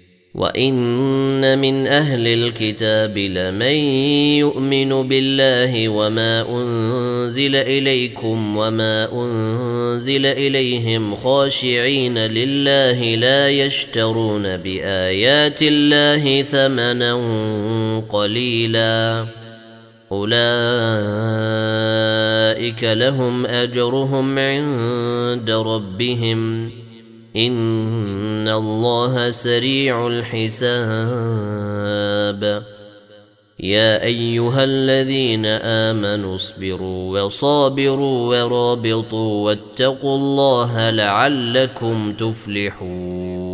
وإن من أهل الكتاب لمن يؤمن بالله وما أنزل إليكم وما أنزل إليهم خاشعين لله لا يشترون بآيات الله ثمنا قليلا أولئك لهم أجرهم عند ربهم إن الله سريع الحساب يا أيها الذين آمنوا اصبروا وصابروا ورابطوا واتقوا الله لعلكم تفلحون